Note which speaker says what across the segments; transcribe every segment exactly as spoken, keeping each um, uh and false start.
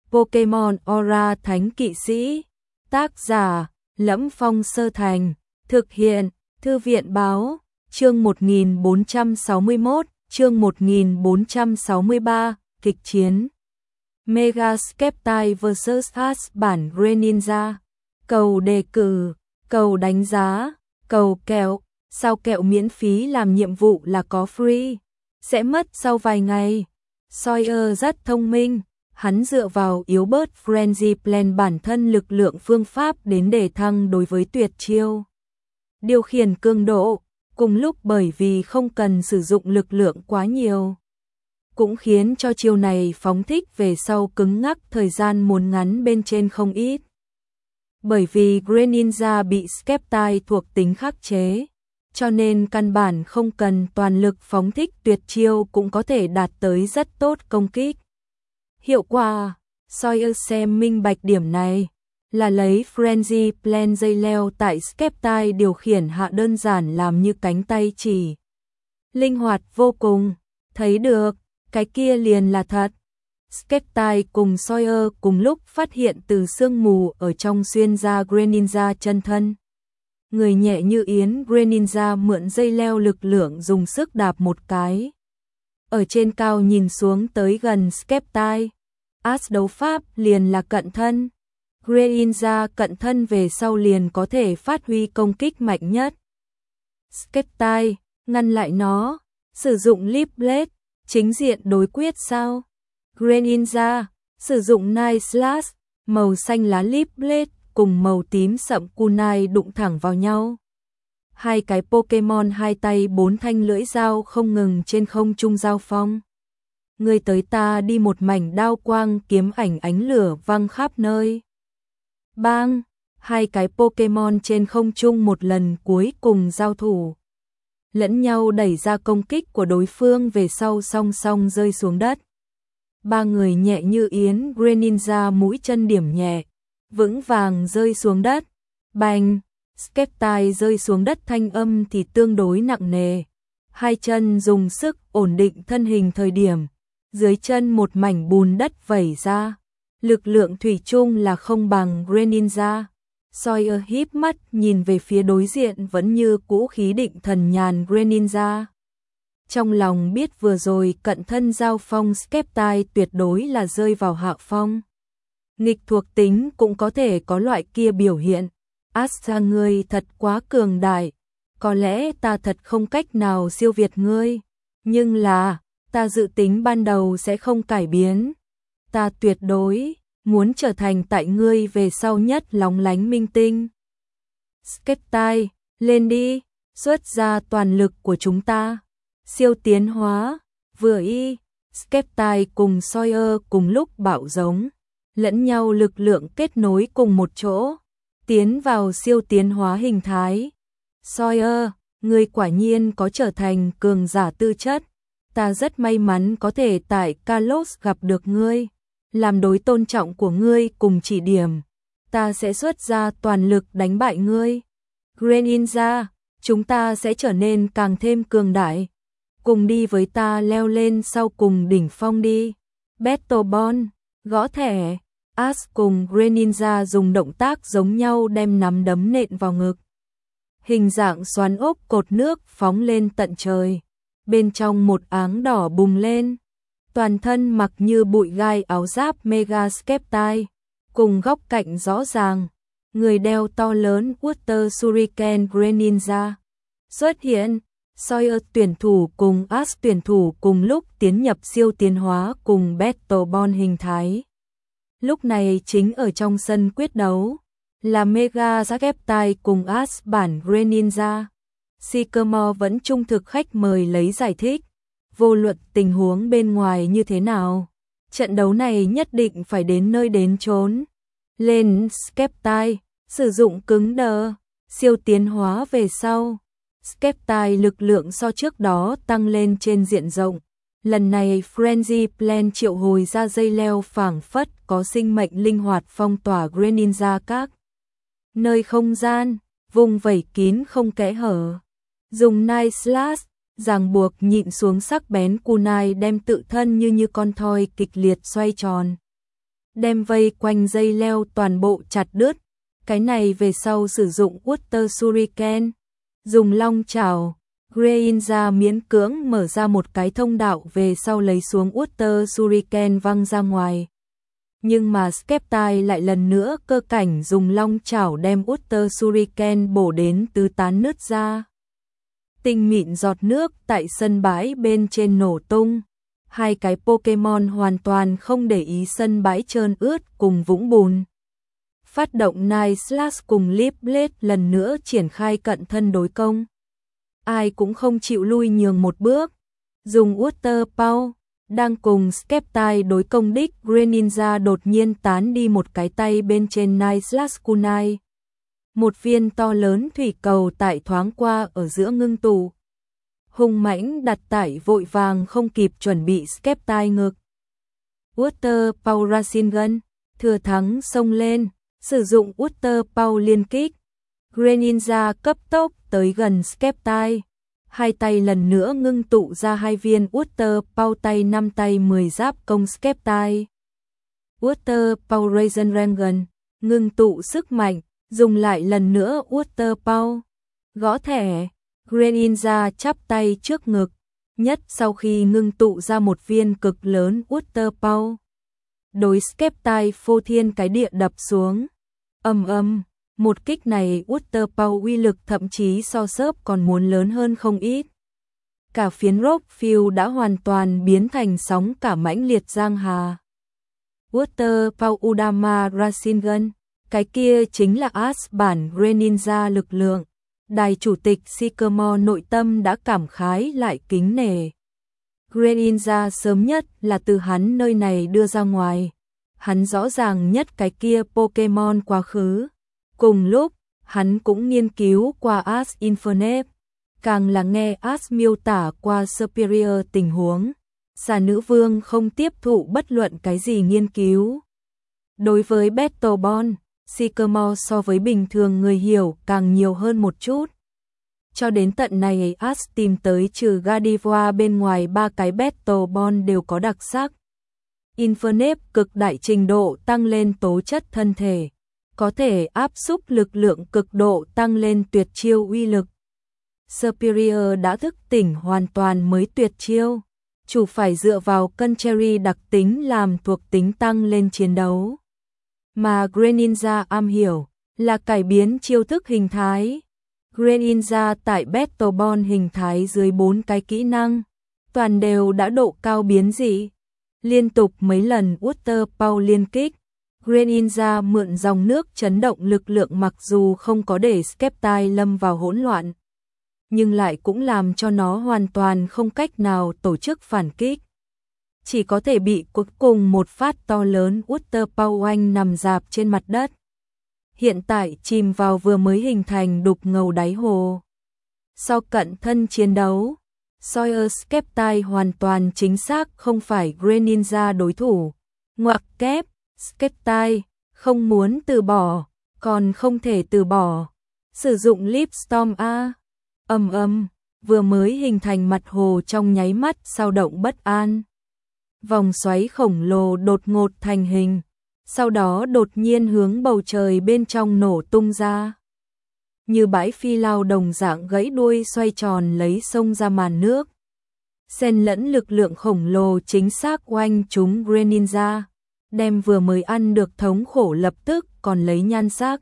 Speaker 1: Pokemon Aura Thánh Kỵ Sĩ. Tác giả: Lẫm Phong Sơ Thành. Thực hiện: Thư viện Báo. Chương một nghìn bốn trăm sáu mươi mốt, chương một nghìn bốn trăm sáu mươi ba, kịch chiến. Mega Skeptile versus. Ash bản Greninja. Cầu đề cử, cầu đánh giá, cầu kẹo. Sao kẹo miễn phí làm nhiệm vụ là có free, sẽ mất sau vài ngày. Sawyer rất thông minh, hắn dựa vào yếu bớt Frenzy Plan bản thân lực lượng phương pháp đến để thăng đối với tuyệt chiêu. Điều khiển cường độ, cùng lúc bởi vì không cần sử dụng lực lượng quá nhiều, cũng khiến cho chiêu này phóng thích về sau cứng ngắc thời gian muốn ngắn bên trên không ít. Bởi vì Greninja bị Skeptile thuộc tính khắc chế, cho nên căn bản không cần toàn lực phóng thích tuyệt chiêu cũng có thể đạt tới rất tốt công kích. Hiệu quả, Sawyer xem minh bạch điểm này, là lấy Frenzy Plan dây leo tại Skeptile điều khiển hạ đơn giản làm như cánh tay chỉ. Linh hoạt vô cùng, thấy được, cái kia liền là thật. Skeptile cùng Sawyer cùng lúc phát hiện từ sương mù ở trong xuyên ra Greninja chân thân. Người nhẹ như yến Greninja mượn dây leo lực lượng dùng sức đạp một cái. Ở trên cao nhìn xuống tới gần Skeptile, Ash đấu pháp liền là cận thân. Greninja cận thân về sau liền có thể phát huy công kích mạnh nhất. Skeptile, ngăn lại nó, sử dụng Leaf Blade, chính diện đối quyết sao? Greninja, sử dụng Night Slash, màu xanh lá Leaf Blade cùng màu tím sậm kunai đụng thẳng vào nhau. Hai cái Pokemon hai tay bốn thanh lưỡi dao không ngừng trên không trung giao phong. Người tới ta đi, một mảnh đao quang kiếm ảnh ánh lửa văng khắp nơi. Bang! Hai cái Pokemon trên không trung một lần cuối cùng giao thủ. Lẫn nhau đẩy ra công kích của đối phương về sau song song rơi xuống đất. Ba người nhẹ như yến Greninja mũi chân điểm nhẹ, vững vàng rơi xuống đất. Bành! Skeptile rơi xuống đất thanh âm thì tương đối nặng nề. Hai chân dùng sức ổn định thân hình thời điểm, dưới chân một mảnh bùn đất vẩy ra. Lực lượng thủy chung là không bằng Greninja. Sawyer híp mắt nhìn về phía đối diện vẫn như cũ khí định thần nhàn Greninja. Trong lòng biết vừa rồi cận thân giao phong Skeptile tuyệt đối là rơi vào hạ phong. Nghịch thuộc tính cũng có thể có loại kia biểu hiện. Ash, ngươi thật quá cường đại, có lẽ ta thật không cách nào siêu việt ngươi, nhưng là, ta dự tính ban đầu sẽ không cải biến. Ta tuyệt đối muốn trở thành tại ngươi về sau nhất lóng lánh minh tinh. Skeptile, lên đi, xuất ra toàn lực của chúng ta. Siêu tiến hóa, vừa y, Skeptile cùng Sawyer cùng lúc bạo giống, lẫn nhau lực lượng kết nối cùng một chỗ, tiến vào siêu tiến hóa hình thái. Sawyer, ngươi quả nhiên có trở thành cường giả tư chất. Ta rất may mắn có thể tại Kalos gặp được ngươi. Làm đối tôn trọng của ngươi cùng chỉ điểm, ta sẽ xuất ra toàn lực đánh bại ngươi. Greninja, chúng ta sẽ trở nên càng thêm cường đại. Cùng đi với ta leo lên sau cùng đỉnh phong đi. Battle Ball, gõ thẻ. Ash cùng Greninja dùng động tác giống nhau đem nắm đấm nện vào ngực. Hình dạng xoắn ốc cột nước phóng lên tận trời. Bên trong một áng đỏ bùng lên. Toàn thân mặc như bụi gai áo giáp Mega Skeptile, cùng góc cạnh rõ ràng, người đeo to lớn Water Shuriken Greninja. Xuất hiện, Sawyer tuyển thủ cùng Ash tuyển thủ cùng lúc tiến nhập siêu tiến hóa cùng Battle Ball hình thái. Lúc này chính ở trong sân quyết đấu, là Mega Skeptile cùng Ash bản Greninja. Sycamore vẫn trung thực khách mời lấy giải thích. Vô luận tình huống bên ngoài như thế nào, trận đấu này nhất định phải đến nơi đến chốn. Lên Skeptile, sử dụng cứng đờ, siêu tiến hóa về sau. Skeptile lực lượng so trước đó tăng lên trên diện rộng. Lần này Frenzy Plan triệu hồi ra dây leo phảng phất có sinh mệnh linh hoạt phong tỏa Greninja các nơi không gian, vùng vẩy kín không kẽ hở. Dùng Night Slash, ràng buộc nhịn xuống sắc bén kunai đem tự thân như như con thoi kịch liệt xoay tròn. đem vây quanh dây leo toàn bộ chặt đứt. Cái này về sau sử dụng Water Shuriken, dùng long chảo, Greninja miễn cưỡng mở ra một cái thông đạo về sau lấy xuống Water Shuriken văng ra ngoài. Nhưng mà Skeptile lại lần nữa cơ cảnh dùng long chảo đem Water Shuriken bổ đến tứ tán nứt ra. Tinh mịn giọt nước tại sân bãi bên trên nổ tung. Hai cái Pokemon hoàn toàn không để ý sân bãi trơn ướt cùng vũng bùn. Phát động Night Slash cùng Leaf Blade lần nữa triển khai cận thân đối công. Ai cũng không chịu lui nhường một bước. Dùng Water Power, đang cùng Skeptile đối công đích, Greninja đột nhiên tán đi một cái tay bên trên Night Slash Kunai. Một viên to lớn thủy cầu tại thoáng qua ở giữa ngưng tụ. Hung mãnh đặt tải vội vàng không kịp chuẩn bị Skeptile ngực. Water Power Rasengan, thừa thắng xông lên, sử dụng Water Power liên kích. Greninja cấp tốc tới gần Skeptile. Hai tay lần nữa ngưng tụ ra hai viên Water Power tay năm tay mười giáp công Skeptile. Water Power Rasengan, ngưng tụ sức mạnh, dùng lại lần nữa Water Power. Gõ thẻ, Greninja chắp tay trước ngực, nhất sau khi ngưng tụ ra một viên cực lớn Water Power. Đối Skeptile phô thiên cái địa đập xuống. Ầm ầm, một kích này Water Power uy lực thậm chí so sớp còn muốn lớn hơn không ít. Cả phiến Rockfield đã hoàn toàn biến thành sóng cả mãnh liệt giang hà. Water Power Udama Rasengan, cái kia chính là As bản Greninja lực lượng. Đài chủ tịch Sycamore nội tâm đã cảm khái lại kính nể. Greninja sớm nhất là từ hắn nơi này đưa ra ngoài. Hắn rõ ràng nhất cái kia Pokemon quá khứ. Cùng lúc, hắn cũng nghiên cứu qua As Infernape, càng là nghe As miêu tả qua Superior tình huống. Xà nữ vương không tiếp thụ bất luận cái gì nghiên cứu. Đối với Battlebond, Sycamore so với bình thường người hiểu càng nhiều hơn một chút. Cho đến tận này As tìm tới trừ Gardevoir bên ngoài ba cái Battlebond đều có đặc sắc. Infernape cực đại trình độ tăng lên tố chất thân thể, có thể áp xúc lực lượng cực độ tăng lên tuyệt chiêu uy lực. Superior đã thức tỉnh hoàn toàn mới tuyệt chiêu, chủ phải dựa vào Concherry đặc tính làm thuộc tính tăng lên chiến đấu. Mà Greninja am hiểu là cải biến chiêu thức hình thái. Greninja tại Battlebond hình thái dưới bốn cái kỹ năng, toàn đều đã độ cao biến dị. Liên tục mấy lần Water Power liên kích, Greninja mượn dòng nước chấn động lực lượng mặc dù không có để Skeptile lâm vào hỗn loạn, nhưng lại cũng làm cho nó hoàn toàn không cách nào tổ chức phản kích. Chỉ có thể bị cuối cùng một phát to lớn Water Power oanh nằm rạp trên mặt đất. Hiện tại chìm vào vừa mới hình thành đục ngầu đáy hồ. Sau cận thân chiến đấu, Sawyer Skeptile hoàn toàn chính xác không phải Greninja đối thủ. Ngoặc kép, Skeptile không muốn từ bỏ, còn không thể từ bỏ. Sử dụng Leaf Storm A. Ầm ầm, vừa mới hình thành mặt hồ trong nháy mắt sao động bất an. Vòng xoáy khổng lồ đột ngột thành hình, sau đó đột nhiên hướng bầu trời bên trong nổ tung ra. Như bãi phi lao đồng dạng gãy đuôi xoay tròn lấy sông ra màn nước. Xen lẫn lực lượng khổng lồ chính xác oanh chúng Greninja, đem vừa mới ăn được thống khổ lập tức còn lấy nhan sắc.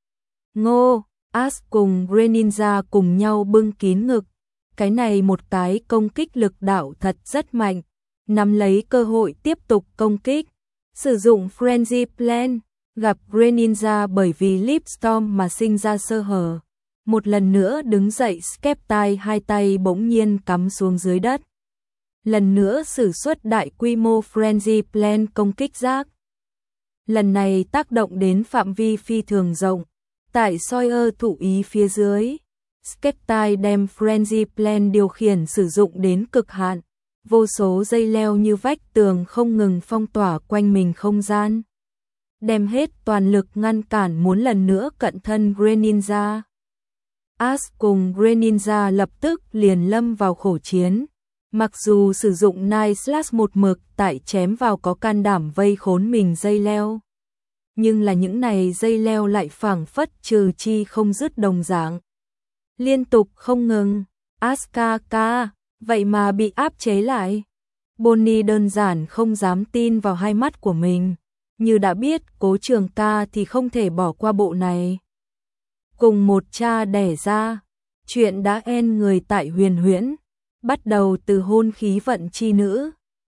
Speaker 1: Ngô, As cùng Greninja cùng nhau bưng kín ngực. Cái này một cái công kích lực đạo thật rất mạnh. Nắm lấy cơ hội tiếp tục công kích. Sử dụng Frenzy Plan, gặp Greninja bởi vì Leaf Storm mà sinh ra sơ hở. Một lần nữa đứng dậy Skeptile hai tay bỗng nhiên cắm xuống dưới đất. Lần nữa sử xuất đại quy mô Frenzy Plan công kích rác. Lần này tác động đến phạm vi phi thường rộng. Tại Sawyer thủ ý phía dưới, Skeptile đem Frenzy Plan điều khiển sử dụng đến cực hạn. Vô số dây leo như vách tường không ngừng phong tỏa quanh mình không gian. Đem hết toàn lực ngăn cản muốn lần nữa cận thân Greninja. As cùng Greninja lập tức liền lâm vào khổ chiến. Mặc dù sử dụng Night Slash một mực tại chém vào có can đảm vây khốn mình dây leo, nhưng là những này dây leo lại phảng phất trừ chi không dứt đồng dạng. Liên tục không ngừng, Asuka ca, vậy mà bị áp chế lại. Bonnie đơn giản không dám tin vào hai mắt của mình, như đã biết Cố Trường ca thì không thể bỏ qua bộ này. Cùng một cha đẻ ra, chuyện đã en người tại Huyền Huyễn, bắt đầu từ hôn khí vận chi nữ,